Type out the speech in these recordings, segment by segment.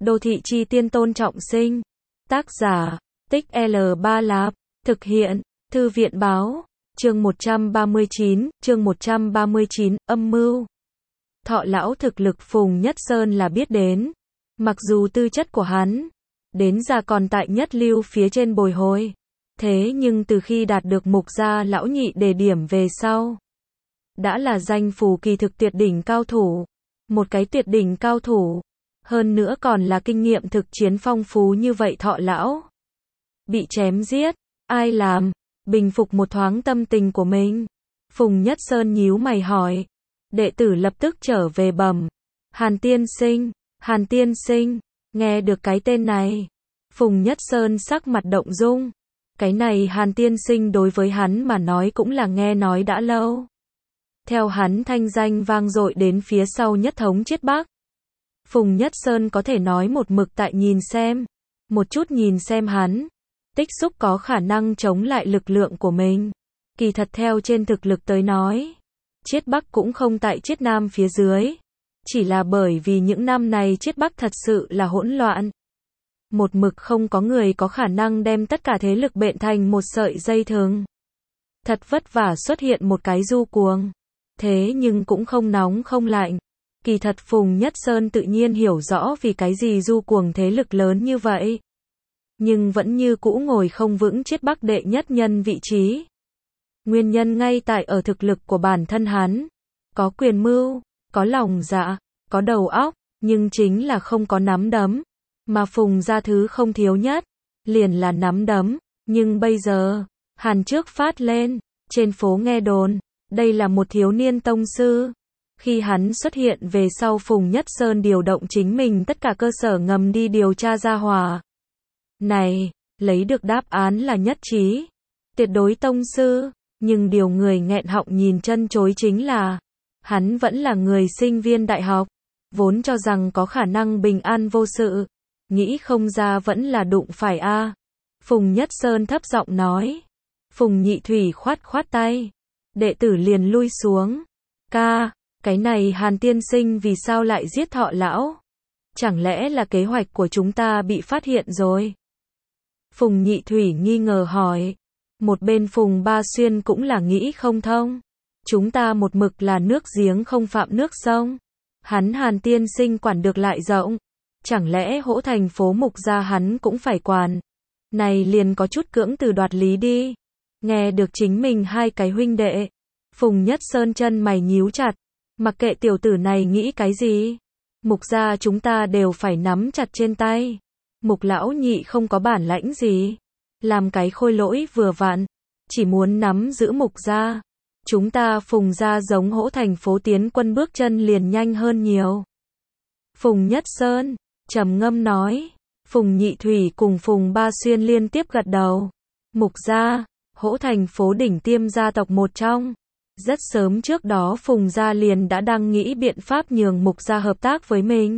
Đô thị chi tiên Tôn Trọng Sinh. Tác giả, Tích L3 Lạp. Thực hiện, Thư viện báo. Chương 139, âm mưu. Thọ lão thực lực Phùng Nhất Sơn là biết đến. Mặc dù tư chất của hắn, đến già còn tại nhất lưu phía trên bồi hồi. Thế nhưng từ khi đạt được mục gia lão nhị đề điểm về sau, đã là danh phù kỳ thực tuyệt đỉnh cao thủ. Một cái tuyệt đỉnh cao thủ. Hơn nữa còn là kinh nghiệm thực chiến phong phú như vậy Thọ lão. Bị chém giết, ai làm? Bình phục một thoáng tâm tình của mình. Phùng Nhất Sơn nhíu mày hỏi. Đệ tử lập tức trở về bẩm. Hàn Tiên Sinh, nghe được cái tên này. Phùng Nhất Sơn sắc mặt động dung. Cái này Hàn Tiên Sinh đối với hắn mà nói cũng là nghe nói đã lâu. Theo hắn thanh danh vang dội đến phía sau nhất thống Chiết Bắc. Phùng Nhất Sơn có thể nói một mực tại nhìn xem. Một chút nhìn xem hắn. Tích xúc có khả năng chống lại lực lượng của mình. Kỳ thật theo trên thực lực tới nói. Chiết Bắc cũng không tại Chiết Nam phía dưới. Chỉ là bởi vì những năm này Chiết Bắc thật sự là hỗn loạn. Một mực không có người có khả năng đem tất cả thế lực bện thành một sợi dây thừng. Thật vất vả xuất hiện một cái du cuồng. Thế nhưng cũng không nóng không lạnh. Kỳ thật Phùng Nhất Sơn tự nhiên hiểu rõ vì cái gì du cuồng thế lực lớn như vậy. Nhưng vẫn như cũ ngồi không vững Chiết Bắc đệ nhất nhân vị trí. Nguyên nhân ngay tại ở thực lực của bản thân hắn. Có quyền mưu, có lòng dạ, có đầu óc, nhưng chính là không có nắm đấm. Mà Phùng gia thứ không thiếu nhất, liền là nắm đấm. Nhưng bây giờ, Hàn trước phát lên, trên phố nghe đồn, đây là một thiếu niên tông sư. Khi hắn xuất hiện về sau Phùng Nhất Sơn điều động chính mình tất cả cơ sở ngầm đi điều tra ra hỏa. Này, lấy được đáp án là nhất trí. Tuyệt đối tông sư, nhưng điều người nghẹn họng nhìn chân chối chính là, hắn vẫn là người sinh viên đại học, vốn cho rằng có khả năng bình an vô sự, nghĩ không ra vẫn là đụng phải a. Phùng Nhất Sơn thấp giọng nói. Phùng Nhị Thủy khoát khoát tay, đệ tử liền lui xuống. Ca, cái này Hàn Tiên Sinh vì sao lại giết Thọ lão? Chẳng lẽ là kế hoạch của chúng ta bị phát hiện rồi? Phùng Nhị Thủy nghi ngờ hỏi. Một bên Phùng Ba Xuyên cũng là nghĩ không thông. Chúng ta một mực là nước giếng không phạm nước sông. Hắn Hàn Tiên Sinh quản được lại rộng. Chẳng lẽ hỗ thành phố mục gia hắn cũng phải quản. Này liền có chút cưỡng từ đoạt lý đi. Nghe được chính mình hai cái huynh đệ. Phùng Nhất Sơn chân mày nhíu chặt. Mặc kệ tiểu tử này nghĩ cái gì. Mục gia chúng ta đều phải nắm chặt trên tay. Mục lão nhị không có bản lãnh gì. Làm cái khôi lỗi vừa vặn. Chỉ muốn nắm giữ mục gia. Chúng ta Phùng gia giống hỗ thành phố tiến quân bước chân liền nhanh hơn nhiều. Phùng Nhất Sơn, trầm ngâm nói. Phùng Nhị Thủy cùng Phùng Ba Xuyên liên tiếp gật đầu. Mục gia, hỗ thành phố đỉnh tiêm gia tộc một trong. Rất sớm trước đó Phùng gia liền đã đang nghĩ biện pháp nhường Mục gia hợp tác với mình.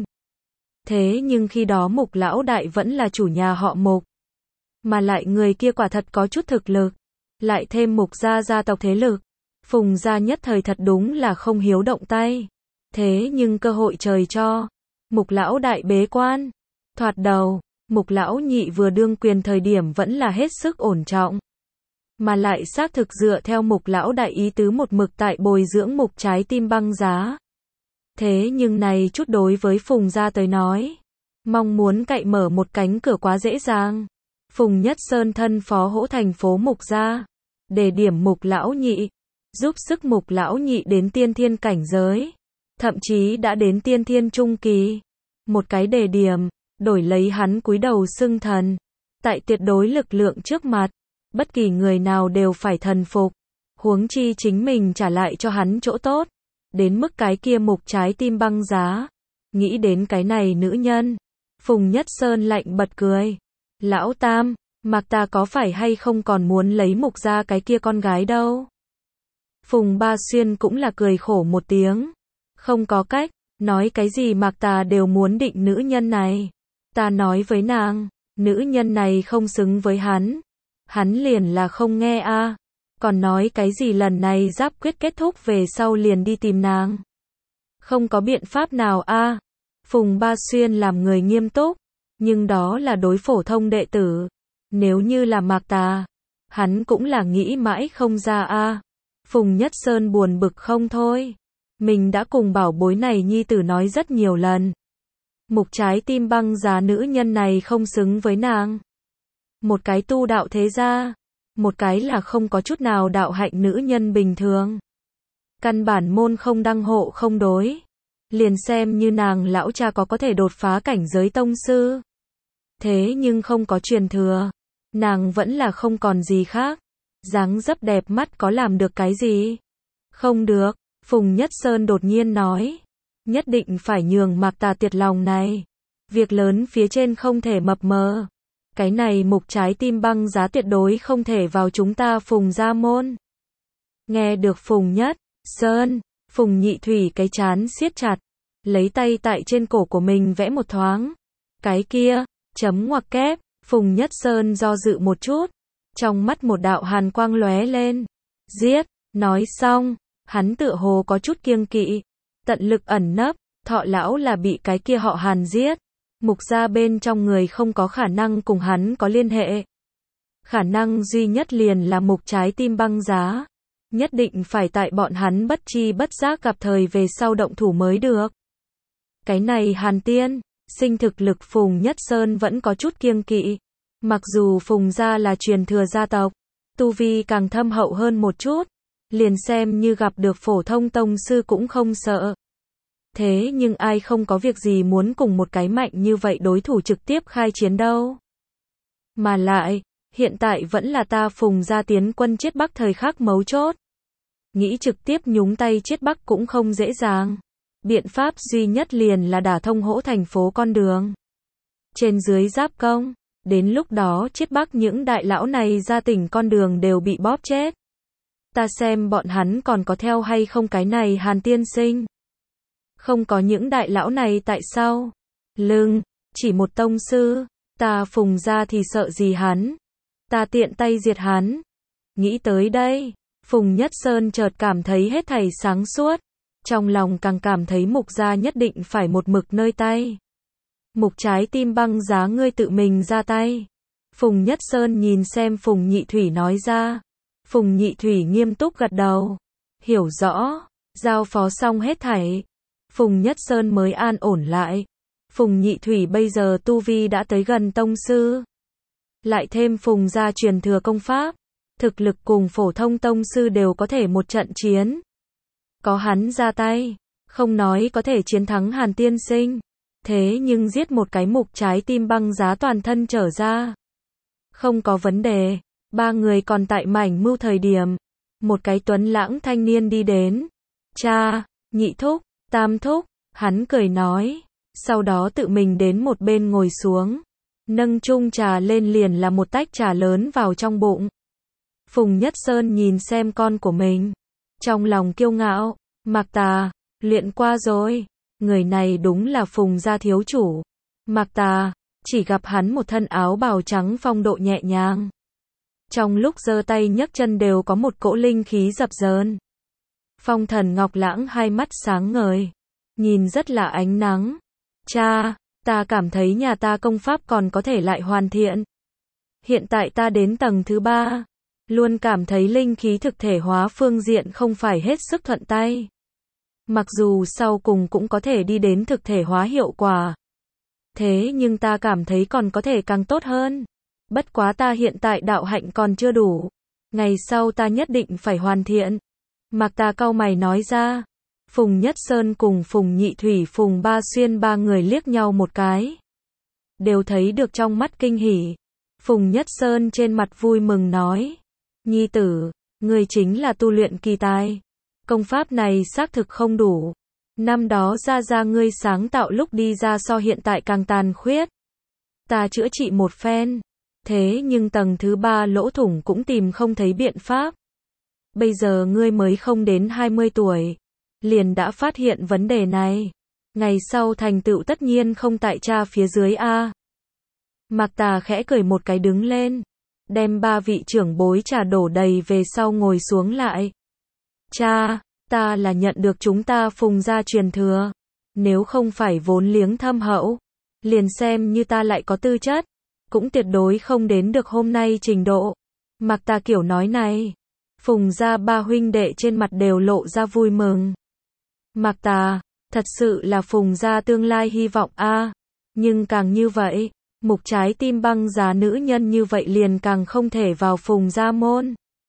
Thế nhưng khi đó Mục lão đại vẫn là chủ nhà họ Mục. Mà lại người kia quả thật có chút thực lực. Lại thêm Mục gia gia tộc thế lực. Phùng gia nhất thời thật đúng là không hiếu động tay. Thế nhưng cơ hội trời cho. Mục lão đại bế quan. Thoạt đầu, Mục lão nhị vừa đương quyền thời điểm vẫn là hết sức ổn trọng. Mà lại xác thực dựa theo Mục lão đại ý tứ một mực tại bồi dưỡng Mục trái tim băng giá. Thế nhưng này chút đối với Phùng gia tới nói. Mong muốn cậy mở một cánh cửa quá dễ dàng. Phùng Nhất Sơn thân phó hỗ thành phố Mục gia. Đề điểm Mục lão nhị. Giúp sức Mục lão nhị đến tiên thiên cảnh giới. Thậm chí đã đến tiên thiên trung kỳ. Một cái đề điểm, đổi lấy hắn cúi đầu xưng thần. Tại tuyệt đối lực lượng trước mặt. Bất kỳ người nào đều phải thần phục. Huống chi chính mình trả lại cho hắn chỗ tốt. Đến mức cái kia Mục trái tim băng giá. Nghĩ đến cái này nữ nhân. Phùng Nhất Sơn lạnh bật cười. Lão Tam, Mạc ta có phải hay không còn muốn lấy Mục ra cái kia con gái đâu? Phùng Ba Xuyên cũng là cười khổ một tiếng. Không có cách, nói cái gì Mạc ta đều muốn định nữ nhân này. Ta nói với nàng, nữ nhân này không xứng với hắn. Hắn liền là không nghe a. Còn nói cái gì lần này giáp quyết kết thúc về sau liền đi tìm nàng. Không có biện pháp nào a. Phùng Ba Xuyên làm người nghiêm túc, nhưng đó là đối phổ thông đệ tử. Nếu như là Mạc Tà, hắn cũng là nghĩ mãi không ra a. Phùng Nhất Sơn buồn bực không thôi. Mình đã cùng bảo bối này nhi tử nói rất nhiều lần. Mục trái tim băng giá nữ nhân này không xứng với nàng. Một cái tu đạo thế gia, một cái là không có chút nào đạo hạnh nữ nhân bình thường. Căn bản môn không đăng hộ không đối. Liền xem như nàng lão cha có thể đột phá cảnh giới tông sư. Thế nhưng không có truyền thừa. Nàng vẫn là không còn gì khác. Dáng dấp đẹp mắt có làm được cái gì? Không được, Phùng Nhất Sơn đột nhiên nói. Nhất định phải nhường Mạc Tà tiệt lòng này. Việc lớn phía trên không thể mập mờ. Cái này mục trái tim băng giá tuyệt đối không thể vào chúng ta Phùng gia môn. Nghe được Phùng Nhất Sơn, Phùng Nhị Thủy cái trán siết chặt. Lấy tay tại trên cổ của mình vẽ một thoáng. Cái kia, chấm ngoặc kép, Phùng Nhất Sơn do dự một chút. Trong mắt một đạo hàn quang lóe lên. Giết, nói xong, hắn tựa hồ có chút kiêng kỵ. Tận lực ẩn nấp, Thọ lão là bị cái kia họ Hàn giết. Mục gia bên trong người không có khả năng cùng hắn có liên hệ. Khả năng duy nhất liền là mục trái tim băng giá. Nhất định phải tại bọn hắn bất chi bất giác gặp thời về sau động thủ mới được. Cái này Hàn Tiên, sinh thực lực Phùng Nhất Sơn vẫn có chút kiêng kỵ. Mặc dù Phùng gia là truyền thừa gia tộc, tu vi càng thâm hậu hơn một chút, liền xem như gặp được phổ thông tông sư cũng không sợ. Thế nhưng ai không có việc gì muốn cùng một cái mạnh như vậy đối thủ trực tiếp khai chiến đâu. Mà lại, hiện tại vẫn là ta Phùng gia tiến quân chiết Bắc thời khắc mấu chốt. Nghĩ trực tiếp nhúng tay chiết Bắc cũng không dễ dàng. Biện pháp duy nhất liền là đả thông hỗ thành phố con đường. Trên dưới giáp công, đến lúc đó chiết Bắc những đại lão này ra tỉnh con đường đều bị bóp chết. Ta xem bọn hắn còn có theo hay không cái này Hàn tiên sinh. Không có những đại lão này tại sao? Lưng, chỉ một tông sư, ta Phùng gia thì sợ gì hắn? Ta tiện tay diệt hắn. Nghĩ tới đây, Phùng Nhất Sơn chợt cảm thấy hết thảy sáng suốt. Trong lòng càng cảm thấy mục gia nhất định phải một mực nơi tay. Mục trái tim băng giá ngươi tự mình ra tay. Phùng Nhất Sơn nhìn xem Phùng Nhị Thủy nói ra. Phùng Nhị Thủy nghiêm túc gật đầu. Hiểu rõ, giao phó xong hết thảy. Phùng Nhất Sơn mới an ổn lại. Phùng Nhị Thủy bây giờ tu vi đã tới gần tông sư. Lại thêm Phùng gia truyền thừa công pháp. Thực lực cùng phổ thông tông sư đều có thể một trận chiến. Có hắn ra tay, không nói có thể chiến thắng Hàn tiên sinh. Thế nhưng giết một cái mục trái tim băng giá toàn thân trở ra. Không có vấn đề. Ba người còn tại mảnh mưu thời điểm. Một cái tuấn lãng thanh niên đi đến. Cha, nhị thúc, tam thúc, hắn cười nói. Sau đó tự mình đến một bên ngồi xuống. Nâng chung trà lên liền là một tách trà lớn vào trong bụng. Phùng Nhất Sơn nhìn xem con của mình. Trong lòng kiêu ngạo, Mạc Tà, luyện qua rồi. Người này đúng là Phùng gia thiếu chủ. Mạc Tà, chỉ gặp hắn một thân áo bào trắng phong độ nhẹ nhàng. Trong lúc giơ tay nhấc chân đều có một cỗ linh khí dập dờn. Phong Thần Ngọc Lãng hai mắt sáng ngời. Nhìn rất là ánh nắng. Cha, ta cảm thấy nhà ta công pháp còn có thể lại hoàn thiện. Hiện tại ta đến tầng thứ 3. Luôn cảm thấy linh khí thực thể hóa phương diện không phải hết sức thuận tay. Mặc dù sau cùng cũng có thể đi đến thực thể hóa hiệu quả. Thế nhưng ta cảm thấy còn có thể càng tốt hơn. Bất quá ta hiện tại đạo hạnh còn chưa đủ. Ngày sau ta nhất định phải hoàn thiện. Mạc Tà cau mày nói ra. Phùng Nhất Sơn cùng Phùng Nhị Thủy Phùng Ba Xuyên ba người liếc nhau một cái. Đều thấy được trong mắt kinh hỉ. Phùng Nhất Sơn trên mặt vui mừng nói. Nhi tử, ngươi chính là tu luyện kỳ tài. Công pháp này xác thực không đủ. Năm đó ra ngươi sáng tạo lúc đi ra so hiện tại càng tàn khuyết. Ta chữa trị một phen. Thế nhưng tầng thứ 3 lỗ thủng cũng tìm không thấy biện pháp. Bây giờ ngươi mới không đến 20 tuổi. Liền đã phát hiện vấn đề này. Ngày sau thành tựu tất nhiên không tại cha phía dưới a. Mạc Tà khẽ cười một cái đứng lên. Đem ba vị trưởng bối trà đổ đầy về sau ngồi xuống lại. Cha, ta là nhận được chúng ta Phùng gia truyền thừa. Nếu không phải vốn liếng thâm hậu, liền xem như ta lại có tư chất, cũng tuyệt đối không đến được hôm nay trình độ. Mặc ta kiểu nói này, Phùng gia ba huynh đệ trên mặt đều lộ ra vui mừng. Mặc ta, thật sự là Phùng gia tương lai hy vọng a. Nhưng càng như vậy, Mục trái tim băng giá nữ nhân như vậy liền càng không thể vào Phùng gia môn.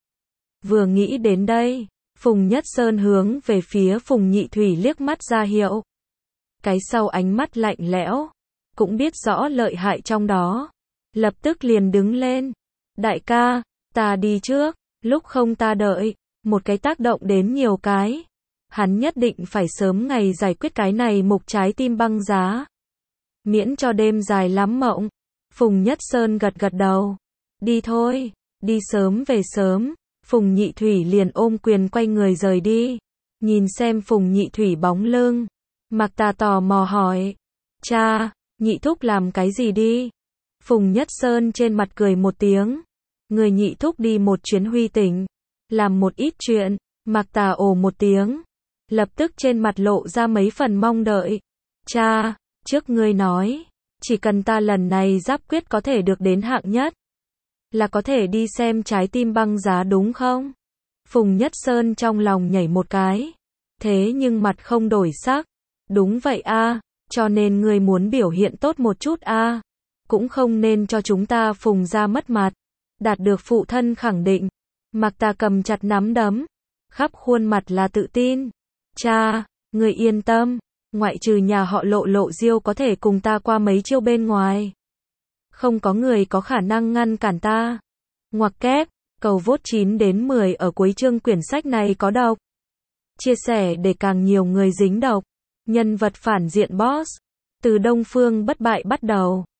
Vừa nghĩ đến đây, Phùng Nhất Sơn hướng về phía Phùng Nhị Thủy liếc mắt ra hiệu. Cái sau ánh mắt lạnh lẽo, cũng biết rõ lợi hại trong đó. Lập tức liền đứng lên. Đại ca, ta đi trước, lúc không ta đợi, một cái tác động đến nhiều cái. Hắn nhất định phải sớm ngày giải quyết cái này Mục trái tim băng giá. Miễn cho đêm dài lắm mộng. Phùng Nhất Sơn gật gật đầu. Đi thôi, đi sớm về sớm. Phùng Nhị Thủy liền ôm quyền quay người rời đi. Nhìn xem Phùng Nhị Thủy bóng lưng, Mạc Tà tò mò hỏi. Cha, Nhị thúc làm cái gì đi? Phùng Nhất Sơn trên mặt cười một tiếng. Người Nhị thúc đi một chuyến Huy tỉnh, làm một ít chuyện. Mạc Tà ồ một tiếng, lập tức trên mặt lộ ra mấy phần mong đợi. Cha, trước ngươi nói, chỉ cần ta lần này giáp quyết có thể được đến hạng nhất, là có thể đi xem trái tim băng giá đúng không? Phùng Nhất Sơn trong lòng nhảy một cái, thế nhưng mặt không đổi sắc. Đúng vậy a, cho nên ngươi muốn biểu hiện tốt một chút a, cũng không nên cho chúng ta Phùng gia mất mặt. Đạt được phụ thân khẳng định, Mạc Tà cầm chặt nắm đấm, khắp khuôn mặt là tự tin. Cha, ngươi yên tâm, ngoại trừ nhà họ Lộ Diêu có thể cùng ta qua mấy chiêu bên ngoài, không có người có khả năng ngăn cản ta. Ngoặc kép, cầu vote 9 đến 10 ở cuối chương quyển sách này có độc. Chia sẻ để càng nhiều người dính độc. Nhân vật phản diện boss, từ Đông Phương bất bại bắt đầu.